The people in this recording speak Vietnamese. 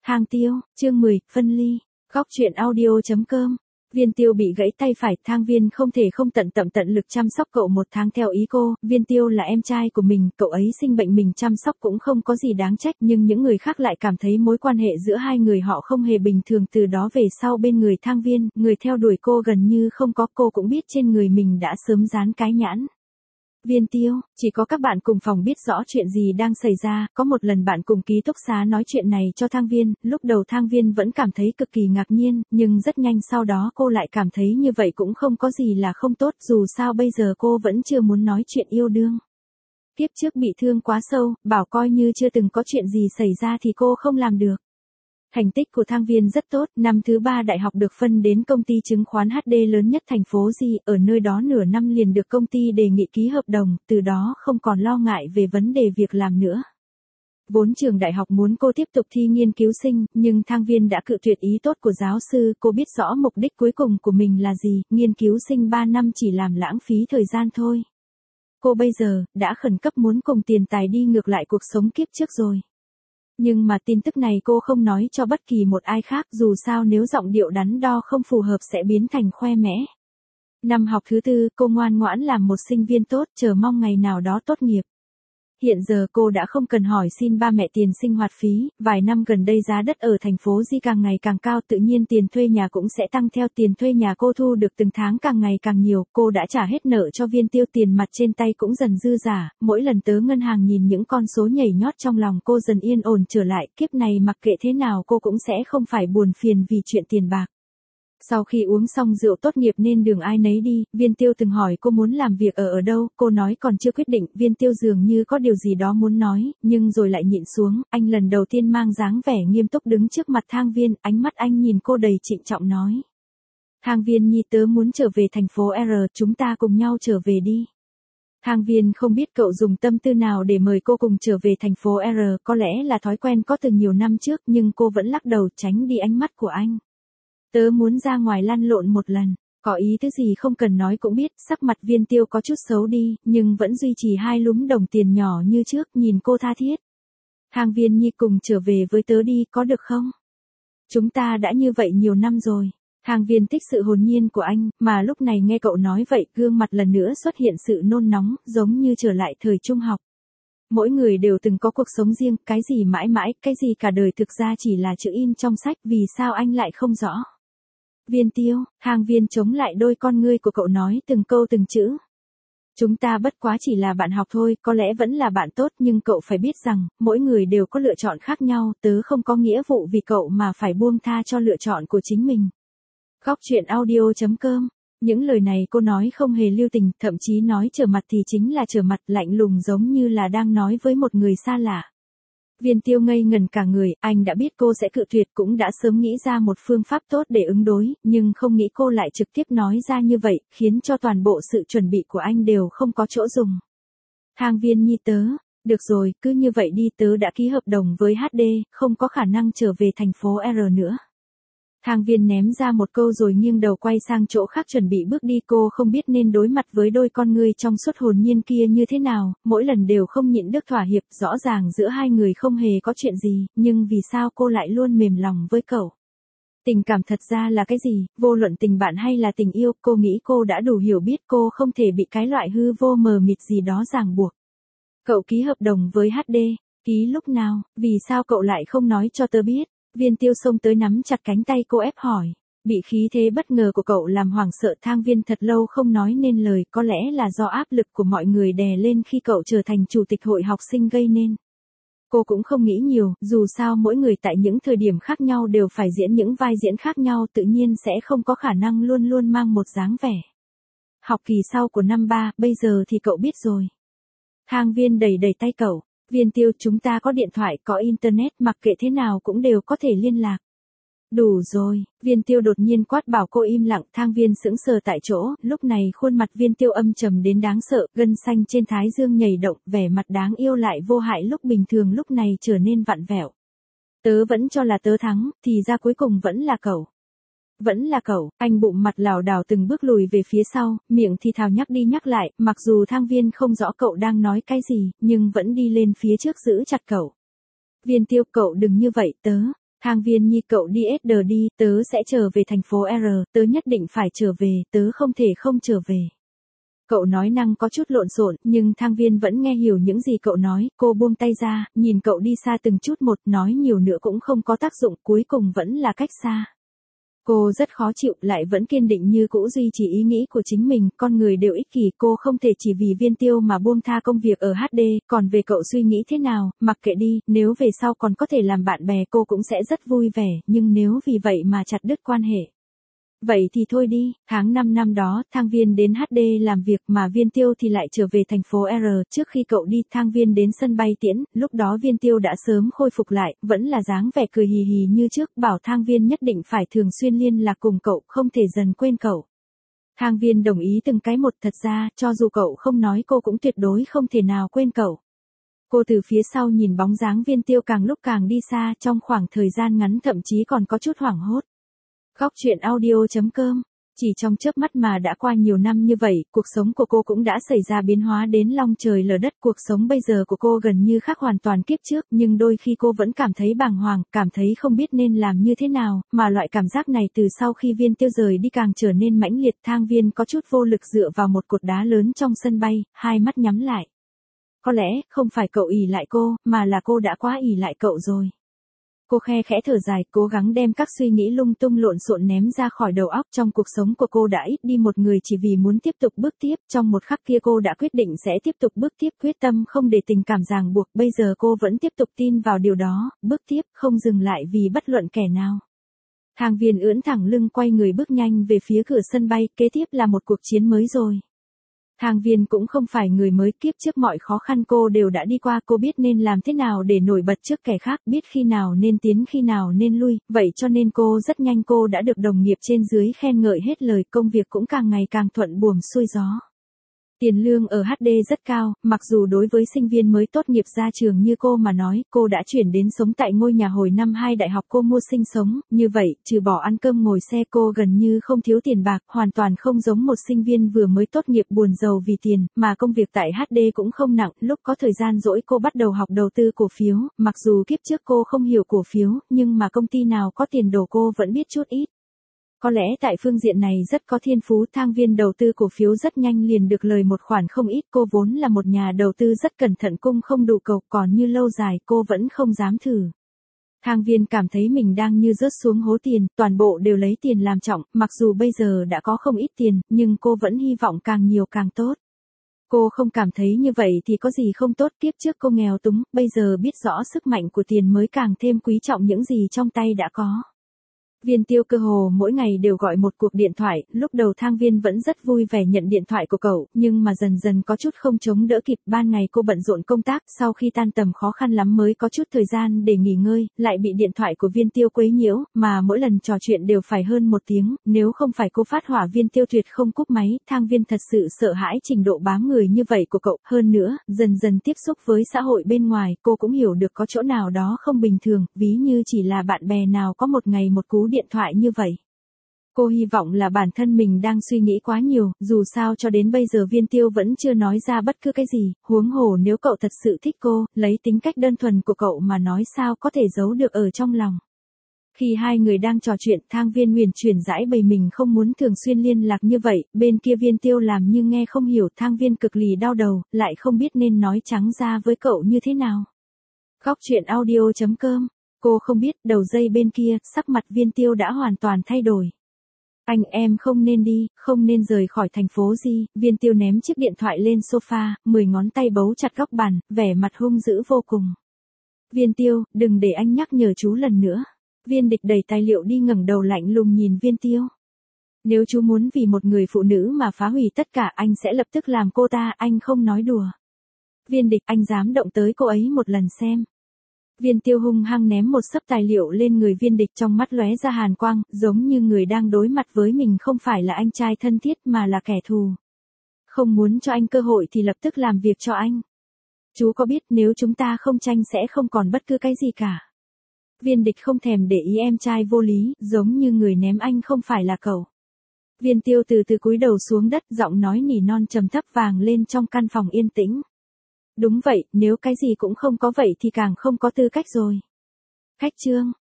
Hang Tiêu, chương 10, phân ly. Góc truyện audio.com. Viên Tiêu bị gãy tay phải, Thang Viên không thể không tận lực chăm sóc cậu một tháng theo ý cô. Viên Tiêu là em trai của mình, cậu ấy sinh bệnh mình chăm sóc cũng không có gì đáng trách, nhưng những người khác lại cảm thấy mối quan hệ giữa hai người họ không hề bình thường. Từ đó về sau bên người Thang Viên, người theo đuổi cô gần như không có, cô cũng biết trên người mình đã sớm dán cái nhãn. Viên Tiêu, chỉ có các bạn cùng phòng biết rõ chuyện gì đang xảy ra. Có một lần bạn cùng ký túc xá nói chuyện này cho Thang Viên, lúc đầu Thang Viên vẫn cảm thấy cực kỳ ngạc nhiên, nhưng rất nhanh sau đó cô lại cảm thấy như vậy cũng không có gì là không tốt, dù sao bây giờ cô vẫn chưa muốn nói chuyện yêu đương. Kiếp trước bị thương quá sâu, bảo coi như chưa từng có chuyện gì xảy ra thì cô không làm được. Thành tích của Thang Viên rất tốt, năm thứ 3 đại học được phân đến công ty chứng khoán HD lớn nhất thành phố Di, ở nơi đó nửa năm liền được công ty đề nghị ký hợp đồng, từ đó không còn lo ngại về vấn đề việc làm nữa. Vốn trường đại học muốn cô tiếp tục thi nghiên cứu sinh, nhưng Thang Viên đã cự tuyệt ý tốt của giáo sư, cô biết rõ mục đích cuối cùng của mình là gì, nghiên cứu sinh 3 năm chỉ làm lãng phí thời gian thôi. Cô bây giờ, đã khẩn cấp muốn cùng tiền tài đi ngược lại cuộc sống kiếp trước rồi. Nhưng mà tin tức này cô không nói cho bất kỳ một ai khác, dù sao nếu giọng điệu đắn đo không phù hợp sẽ biến thành khoe mẽ. Năm học thứ 4, cô ngoan ngoãn làm một sinh viên tốt, chờ mong ngày nào đó tốt nghiệp. Hiện giờ cô đã không cần hỏi xin ba mẹ tiền sinh hoạt phí, vài năm gần đây giá đất ở thành phố Di càng ngày càng cao, tự nhiên tiền thuê nhà cũng sẽ tăng theo. Tiền thuê nhà cô thu được từng tháng càng ngày càng nhiều, cô đã trả hết nợ cho Viên Tiêu, tiền mặt trên tay cũng dần dư giả, mỗi lần tới ngân hàng nhìn những con số nhảy nhót trong lòng cô dần yên ổn trở lại, kiếp này mặc kệ thế nào cô cũng sẽ không phải buồn phiền vì chuyện tiền bạc. Sau khi uống xong rượu tốt nghiệp nên đường ai nấy đi, Viên Tiêu từng hỏi cô muốn làm việc ở đâu, cô nói còn chưa quyết định. Viên Tiêu dường như có điều gì đó muốn nói, nhưng rồi lại nhịn xuống. Anh lần đầu tiên mang dáng vẻ nghiêm túc đứng trước mặt Thang Viên, ánh mắt anh nhìn cô đầy trịnh trọng nói. Thang Viên nhi, tớ muốn trở về thành phố R, chúng ta cùng nhau trở về đi. Thang Viên không biết cậu dùng tâm tư nào để mời cô cùng trở về thành phố R, có lẽ là thói quen có từ nhiều năm trước, nhưng cô vẫn lắc đầu tránh đi ánh mắt của anh. Tớ muốn ra ngoài lăn lộn một lần, có ý thứ gì không cần nói cũng biết. Sắc mặt Viên Tiêu có chút xấu đi, nhưng vẫn duy trì hai lúm đồng tiền nhỏ như trước, nhìn cô tha thiết. Thang Viên nhi, cùng trở về với tớ đi, có được không? Chúng ta đã như vậy nhiều năm rồi. Thang Viên thích sự hồn nhiên của anh, mà lúc này nghe cậu nói vậy, gương mặt lần nữa xuất hiện sự nôn nóng, giống như trở lại thời trung học. Mỗi người đều từng có cuộc sống riêng, cái gì mãi mãi, cái gì cả đời thực ra chỉ là chữ in trong sách, vì sao anh lại không rõ? Viên Tiêu, Thang Viên chống lại đôi con ngươi của cậu nói từng câu từng chữ. Chúng ta bất quá chỉ là bạn học thôi, có lẽ vẫn là bạn tốt, nhưng cậu phải biết rằng, mỗi người đều có lựa chọn khác nhau, tớ không có nghĩa vụ vì cậu mà phải buông tha cho lựa chọn của chính mình. Góc truyện audio.com. Những lời này cô nói không hề lưu tình, thậm chí nói trở mặt thì chính là trở mặt, lạnh lùng giống như là đang nói với một người xa lạ. Viên Tiêu ngây ngẩn cả người, anh đã biết cô sẽ cự tuyệt, cũng đã sớm nghĩ ra một phương pháp tốt để ứng đối, nhưng không nghĩ cô lại trực tiếp nói ra như vậy, khiến cho toàn bộ sự chuẩn bị của anh đều không có chỗ dùng. Thang Viên nhi, tớ, được rồi, cứ như vậy đi, tớ đã ký hợp đồng với HD, không có khả năng trở về thành phố R nữa. Thang Viên ném ra một câu rồi nghiêng đầu quay sang chỗ khác chuẩn bị bước đi, cô không biết nên đối mặt với đôi con ngươi trong suốt hồn nhiên kia như thế nào, mỗi lần đều không nhịn được thỏa hiệp, rõ ràng giữa hai người không hề có chuyện gì, nhưng vì sao cô lại luôn mềm lòng với cậu? Tình cảm thật ra là cái gì, vô luận tình bạn hay là tình yêu, cô nghĩ cô đã đủ hiểu biết, cô không thể bị cái loại hư vô mờ mịt gì đó ràng buộc. Cậu ký hợp đồng với HD, ký lúc nào, vì sao cậu lại không nói cho tớ biết? Viên Tiêu xông tới nắm chặt cánh tay cô ép hỏi. Bị khí thế bất ngờ của cậu làm hoảng sợ, Thang Viên thật lâu không nói nên lời, có lẽ là do áp lực của mọi người đè lên khi cậu trở thành chủ tịch hội học sinh gây nên. Cô cũng không nghĩ nhiều, dù sao mỗi người tại những thời điểm khác nhau đều phải diễn những vai diễn khác nhau, tự nhiên sẽ không có khả năng luôn luôn mang một dáng vẻ. Học kỳ sau của năm 3, bây giờ thì cậu biết rồi. Thang Viên đẩy tay cậu. Viên Tiêu, chúng ta có điện thoại, có internet, mặc kệ thế nào cũng đều có thể liên lạc. Đủ rồi, Viên Tiêu đột nhiên quát bảo cô im lặng. Thang Viên sững sờ tại chỗ, lúc này khuôn mặt Viên Tiêu âm trầm đến đáng sợ, gân xanh trên thái dương nhảy động, vẻ mặt đáng yêu lại vô hại lúc bình thường lúc này trở nên vặn vẹo. Tớ vẫn cho là tớ thắng, thì ra cuối cùng vẫn là cậu. Vẫn là cậu, anh bụng mặt lảo đảo từng bước lùi về phía sau, miệng thì thào nhắc đi nhắc lại, mặc dù Thang Viên không rõ cậu đang nói cái gì, nhưng vẫn đi lên phía trước giữ chặt cậu. Viên Tiêu, cậu đừng như vậy, tớ. Thang Viên Nhi cậu đi SD đi, tớ sẽ trở về thành phố R, tớ nhất định phải trở về, tớ không thể không trở về. Cậu nói năng có chút lộn xộn, nhưng Thang Viên vẫn nghe hiểu những gì cậu nói, cô buông tay ra, nhìn cậu đi xa từng chút một, nói nhiều nữa cũng không có tác dụng, cuối cùng vẫn là cách xa. Cô rất khó chịu, lại vẫn kiên định như cũ duy trì ý nghĩ của chính mình, con người đều ích kỷ, cô không thể chỉ vì Viên Tiêu mà buông tha công việc ở HD, còn về cậu suy nghĩ thế nào, mặc kệ đi, nếu về sau còn có thể làm bạn bè cô cũng sẽ rất vui vẻ, nhưng nếu vì vậy mà chặt đứt quan hệ. Vậy thì thôi đi, tháng 5 năm đó, Thang Viên đến HD làm việc mà Viên Tiêu thì lại trở về thành phố R, trước khi cậu đi, Thang Viên đến sân bay tiễn, lúc đó Viên Tiêu đã sớm khôi phục lại, vẫn là dáng vẻ cười hì hì như trước, bảo Thang Viên nhất định phải thường xuyên liên lạc cùng cậu, không thể dần quên cậu. Thang Viên đồng ý từng cái một, thật ra, cho dù cậu không nói cô cũng tuyệt đối không thể nào quên cậu. Cô từ phía sau nhìn bóng dáng Viên Tiêu càng lúc càng đi xa, trong khoảng thời gian ngắn thậm chí còn có chút hoảng hốt. Góc truyện audio.com. Chỉ trong chớp mắt mà đã qua nhiều năm như vậy, cuộc sống của cô cũng đã xảy ra biến hóa đến long trời lở đất. Cuộc sống bây giờ của cô gần như khác hoàn toàn kiếp trước, nhưng đôi khi cô vẫn cảm thấy bàng hoàng, cảm thấy không biết nên làm như thế nào, mà loại cảm giác này từ sau khi Viên Tiêu rời đi càng trở nên mãnh liệt. Thang Viên có chút vô lực dựa vào một cột đá lớn trong sân bay, hai mắt nhắm lại. Có lẽ, không phải cậu ỷ lại cô, mà là cô đã quá ỷ lại cậu rồi. Cô khe khẽ thở dài, cố gắng đem các suy nghĩ lung tung lộn xộn ném ra khỏi đầu óc. Trong cuộc sống của cô đã ít đi một người chỉ vì muốn tiếp tục bước tiếp, trong một khắc kia cô đã quyết định sẽ tiếp tục bước tiếp, quyết tâm không để tình cảm ràng buộc, bây giờ cô vẫn tiếp tục tin vào điều đó, bước tiếp, không dừng lại vì bất luận kẻ nào. Thang Viên ưỡn thẳng lưng quay người bước nhanh về phía cửa sân bay, kế tiếp là một cuộc chiến mới rồi. Thang Viên cũng không phải người mới, kiếp trước mọi khó khăn cô đều đã đi qua, cô biết nên làm thế nào để nổi bật trước kẻ khác, biết khi nào nên tiến khi nào nên lui, vậy cho nên cô rất nhanh cô đã được đồng nghiệp trên dưới khen ngợi hết lời, công việc cũng càng ngày càng thuận buồm xuôi gió. Tiền lương ở HD rất cao, mặc dù đối với sinh viên mới tốt nghiệp ra trường như cô mà nói, cô đã chuyển đến sống tại ngôi nhà hồi năm 2 đại học cô mua sinh sống, như vậy, trừ bỏ ăn cơm ngồi xe cô gần như không thiếu tiền bạc, hoàn toàn không giống một sinh viên vừa mới tốt nghiệp buồn giàu vì tiền, mà công việc tại HD cũng không nặng, lúc có thời gian rỗi cô bắt đầu học đầu tư cổ phiếu, mặc dù kiếp trước cô không hiểu cổ phiếu, nhưng mà công ty nào có tiền đổ cô vẫn biết chút ít. Có lẽ tại phương diện này rất có thiên phú. Thang Viên đầu tư cổ phiếu rất nhanh liền được lời một khoản không ít, cô vốn là một nhà đầu tư rất cẩn thận, cung không đủ cầu, còn như lâu dài cô vẫn không dám thử. Thang Viên cảm thấy mình đang như rớt xuống hố tiền, toàn bộ đều lấy tiền làm trọng, mặc dù bây giờ đã có không ít tiền, nhưng cô vẫn hy vọng càng nhiều càng tốt. Cô không cảm thấy như vậy thì có gì không tốt, kiếp trước cô nghèo túng, bây giờ biết rõ sức mạnh của tiền mới càng thêm quý trọng những gì trong tay đã có. Viên Tiêu cơ hồ mỗi ngày đều gọi một cuộc điện thoại, lúc đầu Thang Viên vẫn rất vui vẻ nhận điện thoại của cậu, nhưng mà dần dần có chút không chống đỡ kịp, ban ngày cô bận rộn công tác, sau khi tan tầm khó khăn lắm mới có chút thời gian để nghỉ ngơi, lại bị điện thoại của Viên Tiêu quấy nhiễu, mà mỗi lần trò chuyện đều phải hơn 1 tiếng, nếu không phải cô phát hỏa Viên Tiêu tuyệt không cúp máy. Thang Viên thật sự sợ hãi trình độ bám người như vậy của cậu, hơn nữa, dần dần tiếp xúc với xã hội bên ngoài, cô cũng hiểu được có chỗ nào đó không bình thường, ví như chỉ là bạn bè nào có một ngày một cú điện thoại như vậy. Cô hy vọng là bản thân mình đang suy nghĩ quá nhiều, dù sao cho đến bây giờ Viên Tiêu vẫn chưa nói ra bất cứ cái gì, huống hồ nếu cậu thật sự thích cô, lấy tính cách đơn thuần của cậu mà nói sao có thể giấu được ở trong lòng. Khi hai người đang trò chuyện, Thang Viên huyền chuyển giải bày mình không muốn thường xuyên liên lạc như vậy, bên kia Viên Tiêu làm như nghe không hiểu, Thang Viên cực lì đau đầu, lại không biết nên nói trắng ra với cậu như thế nào. Góc truyện audio.com. Cô không biết, đầu dây bên kia, sắc mặt Viên Tiêu đã hoàn toàn thay đổi. Anh em không nên đi, không nên rời khỏi thành phố gì. Viên Tiêu ném chiếc điện thoại lên sofa, 10 ngón tay bấu chặt góc bàn, vẻ mặt hung dữ vô cùng. Viên Tiêu, đừng để anh nhắc nhở chú lần nữa. Viên Địch đẩy tài liệu đi, ngẩng đầu lạnh lùng nhìn Viên Tiêu. Nếu chú muốn vì một người phụ nữ mà phá hủy tất cả, anh sẽ lập tức làm cô ta, anh không nói đùa. Viên Địch, anh dám động tới cô ấy một lần xem. Viên Tiêu hung hăng ném một xấp tài liệu lên người Viên Địch, trong mắt lóe ra hàn quang, giống như người đang đối mặt với mình không phải là anh trai thân thiết mà là kẻ thù. Không muốn cho anh cơ hội thì lập tức làm việc cho anh. Chú có biết nếu chúng ta không tranh sẽ không còn bất cứ cái gì cả. Viên Địch không thèm để ý em trai vô lý, giống như người ném anh không phải là cậu. Viên Tiêu từ từ cúi đầu xuống đất, giọng nói nỉ non trầm thấp vang lên trong căn phòng yên tĩnh. Đúng vậy, nếu cái gì cũng không có vậy thì càng không có tư cách rồi. Khách trương.